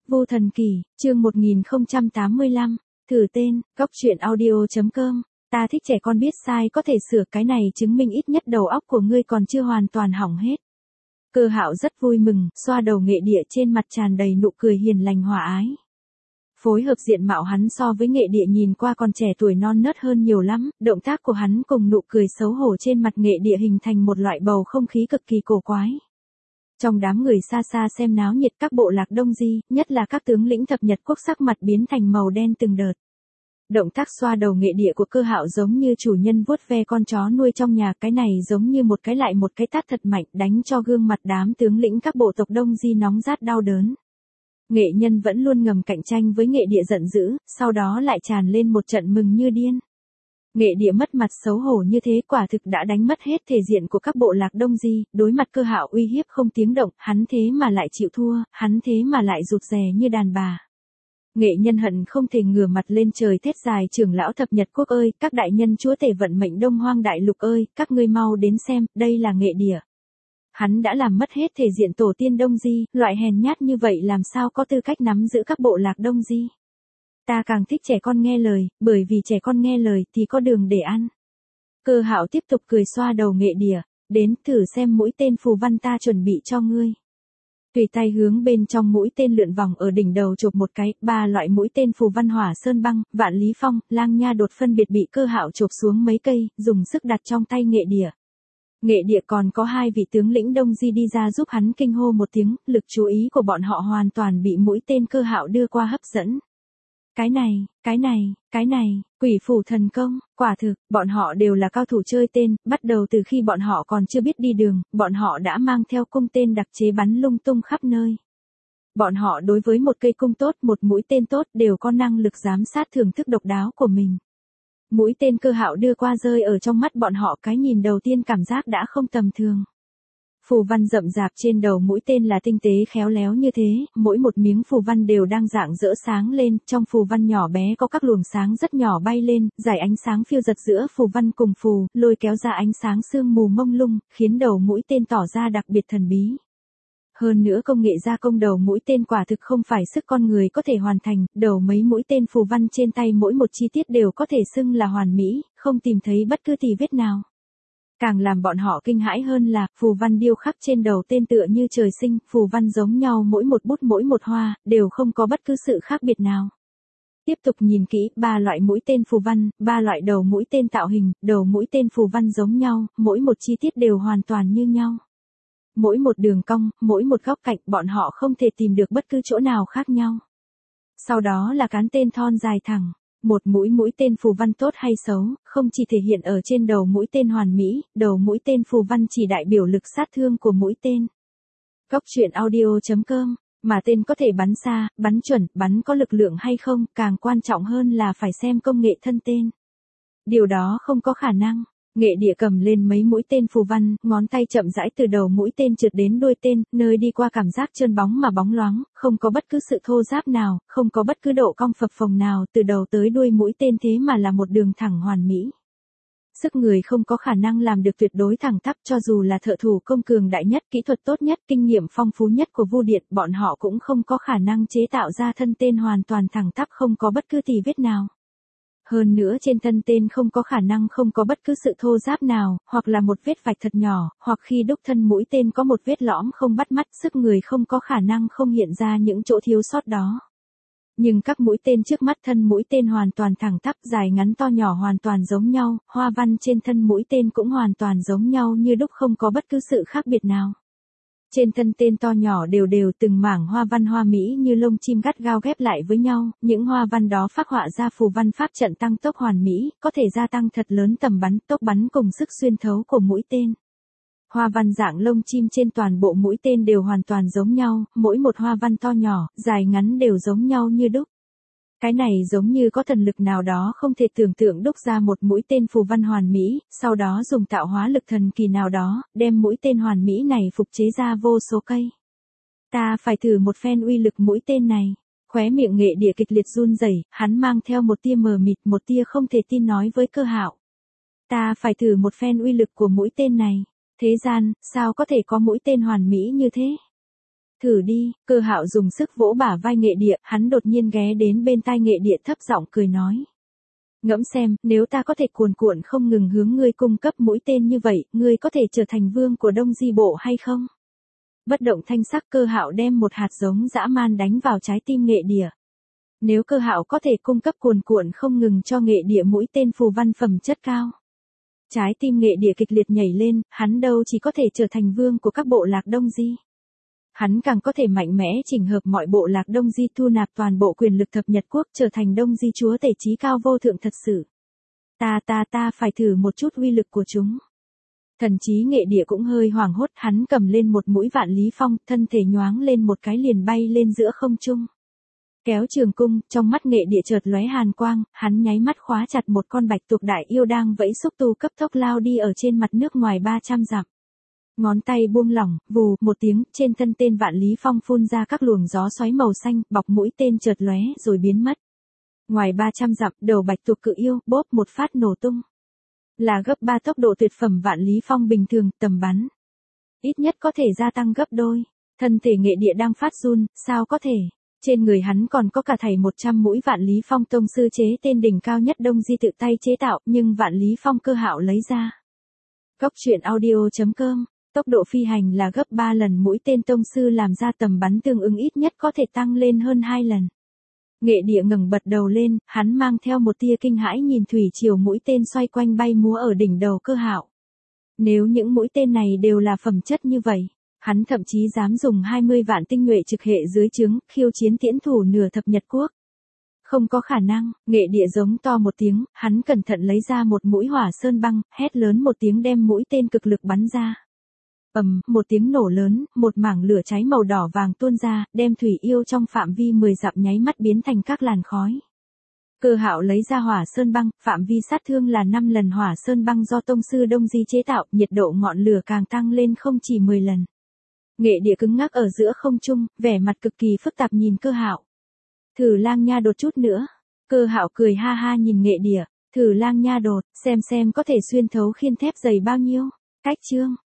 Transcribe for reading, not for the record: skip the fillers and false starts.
Vô Thần Kỳ, chương 1085, thử tên, góc truyện audio.com, ta thích trẻ con biết sai có thể sửa cái này chứng minh ít nhất đầu óc của ngươi còn chưa hoàn toàn hỏng hết. Cơ Hạo rất vui mừng, xoa đầu Nghệ Địa trên mặt tràn đầy nụ cười hiền lành hòa ái. Phối hợp diện mạo hắn so với Nghệ Địa nhìn qua còn trẻ tuổi non nớt hơn nhiều lắm, động tác của hắn cùng nụ cười xấu hổ trên mặt Nghệ Địa hình thành một loại bầu không khí cực kỳ cổ quái. Trong đám người xa xa xem náo nhiệt các bộ lạc Đông Di, nhất là các tướng lĩnh thập Nhật quốc sắc mặt biến thành màu đen từng đợt. Động tác xoa đầu Nghệ Địa của Cơ Hạo giống như chủ nhân vuốt ve con chó nuôi trong nhà, cái này giống như một cái lại một cái tát thật mạnh đánh cho gương mặt đám tướng lĩnh các bộ tộc Đông Di nóng rát đau đớn. Nghệ Nhân vẫn luôn ngầm cạnh tranh với Nghệ Địa giận dữ, sau đó lại tràn lên một trận mừng như điên. Nghệ Địa mất mặt xấu hổ như thế quả thực đã đánh mất hết thể diện của các bộ lạc Đông Di, đối mặt Cơ Hạo uy hiếp không tiếng động, hắn thế mà lại chịu thua, hắn thế mà lại rụt rè như đàn bà. Nghệ Nhân hận không thể ngửa mặt lên trời thét dài, trưởng lão thập Nhật quốc ơi, các đại nhân chúa tể vận mệnh Đông Hoang đại lục ơi, các ngươi mau đến xem, đây là Nghệ Địa. Hắn đã làm mất hết thể diện tổ tiên Đông Di, loại hèn nhát như vậy làm sao có tư cách nắm giữ các bộ lạc Đông Di. Ta càng thích trẻ con nghe lời, bởi vì trẻ con nghe lời thì có đường để ăn. Cơ Hạo tiếp tục cười xoa đầu Nghệ Địa, đến thử xem mũi tên phù văn ta chuẩn bị cho ngươi. Tùy tay hướng bên trong mũi tên lượn vòng ở đỉnh đầu chộp một cái, 3 loại mũi tên phù văn hỏa sơn băng, vạn lý phong, lang nha đột phân biệt bị Cơ Hạo chộp xuống mấy cây, dùng sức đặt trong tay Nghệ Địa. Nghệ Địa còn có 2 vị tướng lĩnh Đông Di đi ra giúp hắn kinh hô một tiếng, lực chú ý của bọn họ hoàn toàn bị mũi tên Cơ Hạo đưa qua hấp dẫn. Cái này, quỷ phủ thần công, quả thực, bọn họ đều là cao thủ chơi tên, bắt đầu từ khi bọn họ còn chưa biết đi đường, bọn họ đã mang theo cung tên đặc chế bắn lung tung khắp nơi. Bọn họ đối với một cây cung tốt, một mũi tên tốt đều có năng lực giám sát thưởng thức độc đáo của mình. Mũi tên Cơ Hạo đưa qua rơi ở trong mắt bọn họ, cái nhìn đầu tiên cảm giác đã không tầm thường. Phù văn rậm rạp trên đầu mũi tên là tinh tế khéo léo như thế, mỗi một miếng phù văn đều đang rạng rỡ sáng lên, trong phù văn nhỏ bé có các luồng sáng rất nhỏ bay lên, giải ánh sáng phiêu dật giữa phù văn cùng phù, lôi kéo ra ánh sáng sương mù mông lung, khiến đầu mũi tên tỏ ra đặc biệt thần bí. Hơn nữa công nghệ gia công đầu mũi tên quả thực không phải sức con người có thể hoàn thành, đầu mấy mũi tên phù văn trên tay mỗi một chi tiết đều có thể xưng là hoàn mỹ, không tìm thấy bất cứ tì vết nào. Càng làm bọn họ kinh hãi hơn là, phù văn điêu khắc trên đầu tên tựa như trời sinh, phù văn giống nhau mỗi một bút mỗi một hoa, đều không có bất cứ sự khác biệt nào. Tiếp tục nhìn kỹ, 3 loại mũi tên phù văn, 3 loại đầu mũi tên tạo hình, đầu mũi tên phù văn giống nhau, mỗi một chi tiết đều hoàn toàn như nhau. Mỗi một đường cong, mỗi một góc cạnh bọn họ không thể tìm được bất cứ chỗ nào khác nhau. Sau đó là cán tên thon dài thẳng. Một mũi tên phù văn tốt hay xấu, không chỉ thể hiện ở trên đầu mũi tên hoàn mỹ, đầu mũi tên phù văn chỉ đại biểu lực sát thương của mũi tên. Góc truyện audio.com, mà tên có thể bắn xa, bắn chuẩn, bắn có lực lượng hay không, càng quan trọng hơn là phải xem công nghệ thân tên. Điều đó không có khả năng. Nghệ Địa cầm lên mấy mũi tên phù văn, ngón tay chậm rãi từ đầu mũi tên trượt đến đuôi tên, nơi đi qua cảm giác trơn bóng mà bóng loáng, không có bất cứ sự thô ráp nào, không có bất cứ độ cong phập phồng nào, từ đầu tới đuôi mũi tên thế mà là một đường thẳng hoàn mỹ. Sức người không có khả năng làm được tuyệt đối thẳng tắp, cho dù là thợ thủ công cường đại nhất, kỹ thuật tốt nhất, kinh nghiệm phong phú nhất của Vu Điện, bọn họ cũng không có khả năng chế tạo ra thân tên hoàn toàn thẳng tắp không có bất cứ tì vết nào. Hơn nữa trên thân tên không có khả năng không có bất cứ sự thô ráp nào, hoặc là một vết vạch thật nhỏ, hoặc khi đúc thân mũi tên có một vết lõm không bắt mắt, sức người không có khả năng không hiện ra những chỗ thiếu sót đó. Nhưng các mũi tên trước mắt, thân mũi tên hoàn toàn thẳng tắp, dài ngắn to nhỏ hoàn toàn giống nhau, hoa văn trên thân mũi tên cũng hoàn toàn giống nhau như đúc, không có bất cứ sự khác biệt nào. Trên thân tên to nhỏ đều đều từng mảng hoa văn hoa mỹ như lông chim gắt gao ghép lại với nhau, những hoa văn đó phác họa ra phù văn pháp trận tăng tốc hoàn mỹ, có thể gia tăng thật lớn tầm bắn, tốc bắn cùng sức xuyên thấu của mũi tên. Hoa văn dạng lông chim trên toàn bộ mũi tên đều hoàn toàn giống nhau, mỗi một hoa văn to nhỏ, dài ngắn đều giống nhau như đúc. Cái này giống như có thần lực nào đó không thể tưởng tượng đúc ra một mũi tên phù văn hoàn mỹ, sau đó dùng tạo hóa lực thần kỳ nào đó, đem mũi tên hoàn mỹ này phục chế ra vô số cây. Ta phải thử một phen uy lực mũi tên này. Khóe miệng Nghệ Địa kịch liệt run rẩy, hắn mang theo một tia mờ mịt, một tia không thể tin nói với Cơ Hạo. Ta phải thử một phen uy lực của mũi tên này. Thế gian, sao có thể có mũi tên hoàn mỹ như thế? Thử đi, Cơ Hạo dùng sức vỗ bả vai Nghệ Địa, hắn đột nhiên ghé đến bên tai Nghệ Địa thấp giọng cười nói. Ngẫm xem, nếu ta có thể cuồn cuộn không ngừng hướng ngươi cung cấp mũi tên như vậy, ngươi có thể trở thành vương của Đông Di Bộ hay không? Bất động thanh sắc, Cơ Hạo đem một hạt giống dã man đánh vào trái tim Nghệ Địa. Nếu Cơ Hạo có thể cung cấp cuồn cuộn không ngừng cho Nghệ Địa mũi tên phù văn phẩm chất cao. Trái tim Nghệ Địa kịch liệt nhảy lên, hắn đâu chỉ có thể trở thành vương của các bộ lạc Đông Di. Hắn càng có thể mạnh mẽ chỉnh hợp mọi bộ lạc Đông Di, thu nạp toàn bộ quyền lực thập Nhật Quốc, trở thành Đông Di chúa tể chí cao vô thượng thật sự. Ta phải thử một chút uy lực của chúng. Thần trí Nghệ Địa cũng hơi hoảng hốt, hắn cầm lên một mũi vạn lý phong, thân thể nhoáng lên một cái liền bay lên giữa không trung. Kéo trường cung, trong mắt Nghệ Địa chợt lóe hàn quang, hắn nháy mắt khóa chặt một con bạch tuộc đại yêu đang vẫy xúc tu cấp tốc lao đi ở trên mặt nước ngoài 300 dặm. Ngón tay buông lỏng, vù, một tiếng, trên thân tên vạn lý phong phun ra các luồng gió xoáy màu xanh, bọc mũi tên chợt lóe rồi biến mất. Ngoài 300 dặm, đầu bạch tuộc cự yêu, bốp một phát nổ tung. Là gấp 3 tốc độ tuyệt phẩm vạn lý phong bình thường, tầm bắn. Ít nhất có thể gia tăng gấp đôi. Thân thể Nghệ Địa đang phát run, sao có thể? Trên người hắn còn có cả thảy 100 mũi vạn lý phong tông sư chế tên đỉnh cao nhất Đông Di tự tay chế tạo, nhưng vạn lý phong Cơ Hạo lấy ra. Góc truyện audio.com, tốc độ phi hành là gấp 3 lần mũi tên tông sư làm ra, tầm bắn tương ứng ít nhất có thể tăng lên hơn 2 lần. Nghệ Địa ngẩng bật đầu lên, hắn mang theo một tia kinh hãi nhìn thủy triều mũi tên xoay quanh bay múa ở đỉnh đầu Cơ Hạo. Nếu những mũi tên này đều là phẩm chất như vậy, hắn thậm chí dám dùng 20 vạn tinh nhuệ trực hệ dưới trướng, khiêu chiến tiễn thủ nửa thập Nhật Quốc. Không có khả năng, Nghệ Địa giống to một tiếng, hắn cẩn thận lấy ra một mũi hỏa sơn băng, hét lớn một tiếng đem mũi tên cực lực bắn ra. Một tiếng nổ lớn, một mảng lửa cháy màu đỏ vàng tuôn ra, đem thủy yêu trong phạm vi 10 dặm nháy mắt biến thành các làn khói. Cơ Hạo lấy ra hỏa sơn băng, phạm vi sát thương là 5 lần hỏa sơn băng do tông sư Đông Di chế tạo, nhiệt độ ngọn lửa càng tăng lên không chỉ 10 lần. Nghệ Địa cứng ngắc ở giữa không trung, vẻ mặt cực kỳ phức tạp nhìn Cơ Hạo. Thử lang nha đột chút nữa. Cơ Hạo cười ha ha nhìn Nghệ Địa, thử lang nha đột, xem có thể xuyên thấu khiên thép dày bao nhiêu. Cách chương.